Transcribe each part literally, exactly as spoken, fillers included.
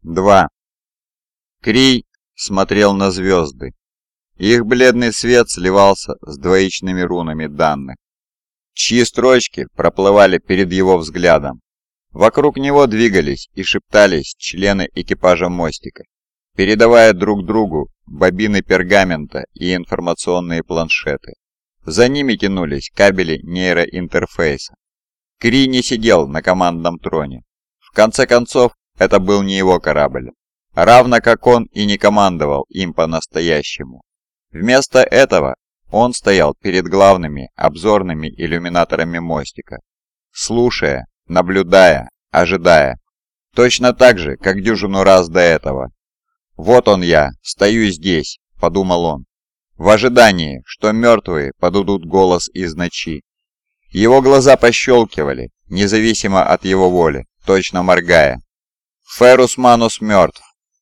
Два. Крий смотрел на звезды. Их бледный свет сливался с двоичными рунами данных, чьи строчки проплывали перед его взглядом. Вокруг него двигались и шептались члены экипажа мостика, передавая друг другу бобины пергамента и информационные планшеты. За ними тянулись кабели нейроинтерфейса. Крий не сидел на командном троне. В конце концов, это был не его корабль, равно как он и не командовал им по-настоящему. Вместо этого он стоял перед главными обзорными иллюминаторами мостика, слушая, наблюдая, ожидая, точно так же, как дюжину раз до этого. «Вот он я, стою здесь», — подумал он, в ожидании, что мертвые подадут голос из ночи. Его глаза пощелкивали, независимо от его воли, точно моргая. Феррус Манус мертв.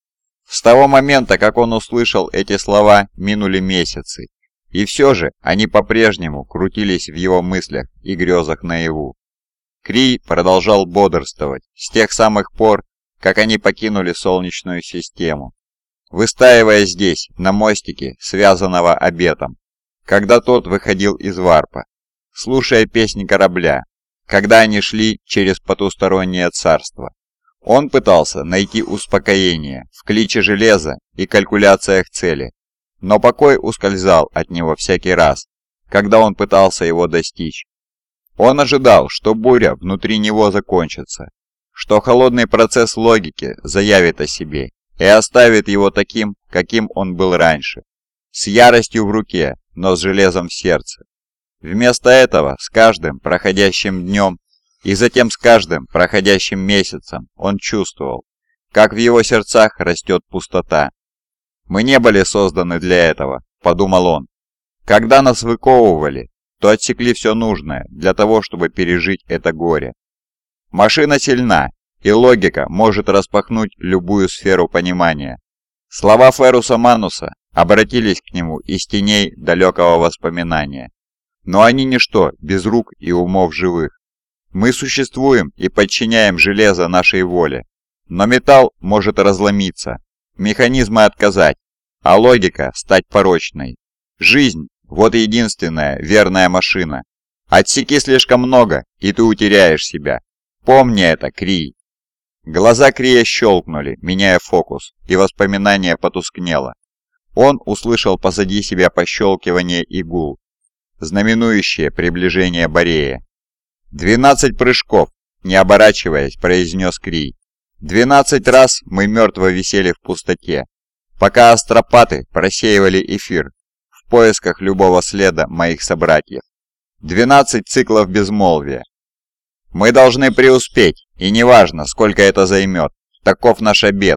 С того момента, как он услышал эти слова, минули месяцы, и все же они по-прежнему крутились в его мыслях и грезах наяву. Крий продолжал бодрствовать с тех самых пор, как они покинули Солнечную систему, выстаивая здесь, на мостике, связанного обетом, когда тот выходил из варпа, слушая песни корабля, когда они шли через потустороннее царство. Он пытался найти успокоение в кличе железа и калькуляциях цели, но покой ускользал от него всякий раз, когда он пытался его достичь. Он ожидал, что буря внутри него закончится, что холодный процесс логики заявит о себе и оставит его таким, каким он был раньше, с яростью в руке, но с железом в сердце. Вместо этого, с каждым проходящим днем и затем с каждым проходящим месяцем он чувствовал, как в его сердцах растет пустота. «Мы не были созданы для этого», — подумал он. «Когда нас выковывали, то отсекли все нужное для того, чтобы пережить это горе. Машина сильна, и логика может распахнуть любую сферу понимания». Слова Ферруса Мануса обратились к нему из теней далекого воспоминания. Но они ничто без рук и умов живых. Мы существуем и подчиняем железо нашей воле, но металл может разломиться, механизмы отказать, а логика стать порочной. Жизнь – вот единственная верная машина. Отсеки слишком много, и ты утеряешь себя. Помни это, Крий. Глаза Крия щелкнули, меняя фокус, и воспоминание потускнело. Он услышал позади себя пощелкивание и гул, знаменующее приближение Борея. «Двенадцать прыжков!» — не оборачиваясь, произнес Крий. «Двенадцать раз мы мертво висели в пустоте, пока астропаты просеивали эфир в поисках любого следа моих собратьев. Двенадцать циклов безмолвия. Мы должны преуспеть, и неважно, сколько это займет. Таков наш обет».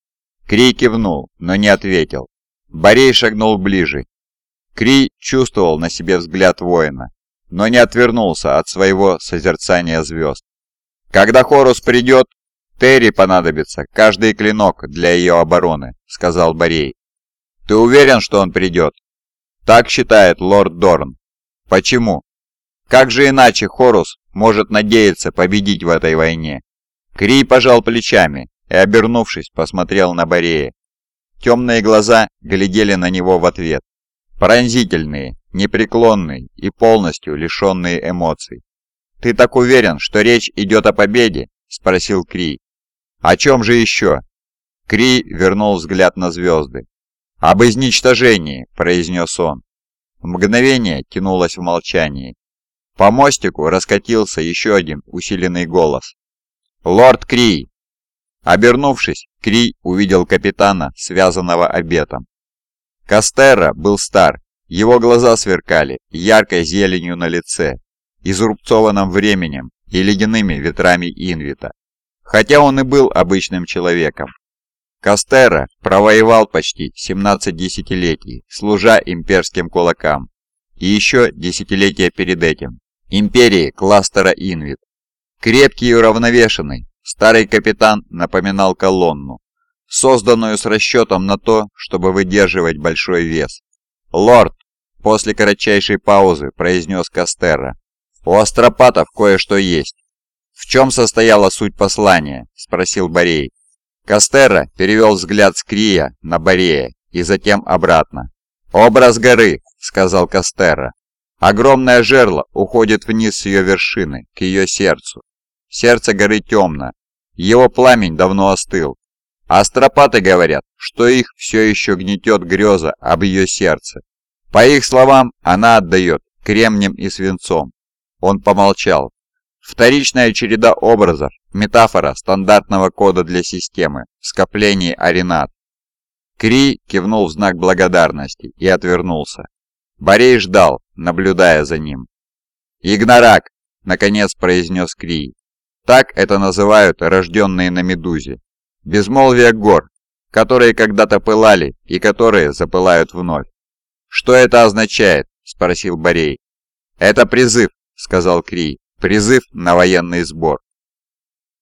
Крий кивнул, но не ответил. Борей шагнул ближе. Крий чувствовал на себе взгляд воина, но не отвернулся от своего созерцания звезд. «Когда Хорус придет, Терри понадобится каждый клинок для ее обороны», — сказал Борей. «Ты уверен, что он придет?» «Так считает лорд Дорн». «Почему?» «Как же иначе Хорус может надеяться победить в этой войне?» Крий пожал плечами и, обернувшись, посмотрел на Борея. Темные глаза глядели на него в ответ. Пронзительные, непреклонные и полностью лишенные эмоций. «Ты так уверен, что речь идет о победе?» – спросил Крий. «О чем же еще?» Крий вернул взгляд на звезды. «Об изничтожении», – произнес он. Мгновение тянулось в молчании. По мостику раскатился еще один усиленный голос. «Лорд Крий!» Обернувшись, Крий увидел капитана, связанного обетом. Кастерра был стар, его глаза сверкали яркой зеленью на лице, изрубцованным временем и ледяными ветрами Инвита, хотя он и был обычным человеком. Кастерра провоевал почти семнадцать десятилетий, служа имперским кулакам, и еще десятилетия перед этим империи кластера Инвит. Крепкий и уравновешенный, старый капитан напоминал колонну, созданную с расчетом на то, чтобы выдерживать большой вес. «Лорд!» – после кратчайшей паузы произнес Кастерра. «У астропатов кое-что есть». «В чем состояла суть послания?» – спросил Борей. Кастерра перевел взгляд с Крия на Борея и затем обратно. «Образ горы», — сказал Кастерра. «Огромное жерло уходит вниз с ее вершины, к ее сердцу. Сердце горы темно, его пламень давно остыл. А астропаты говорят, что их все еще гнетет греза об ее сердце. По их словам, она отдает кремнем и свинцом». Он помолчал. Вторичная череда образов, метафора стандартного кода для системы, в скоплении Аринат. Кри кивнул в знак благодарности и отвернулся. Борей ждал, наблюдая за ним. «Игнорак!» — наконец произнес Кри. «Так это называют рожденные на Медузе. Безмолвие гор, которые когда-то пылали и которые запылают вновь». «Что это означает?» — спросил Борей. «Это призыв», — сказал Кри. «Призыв на военный сбор».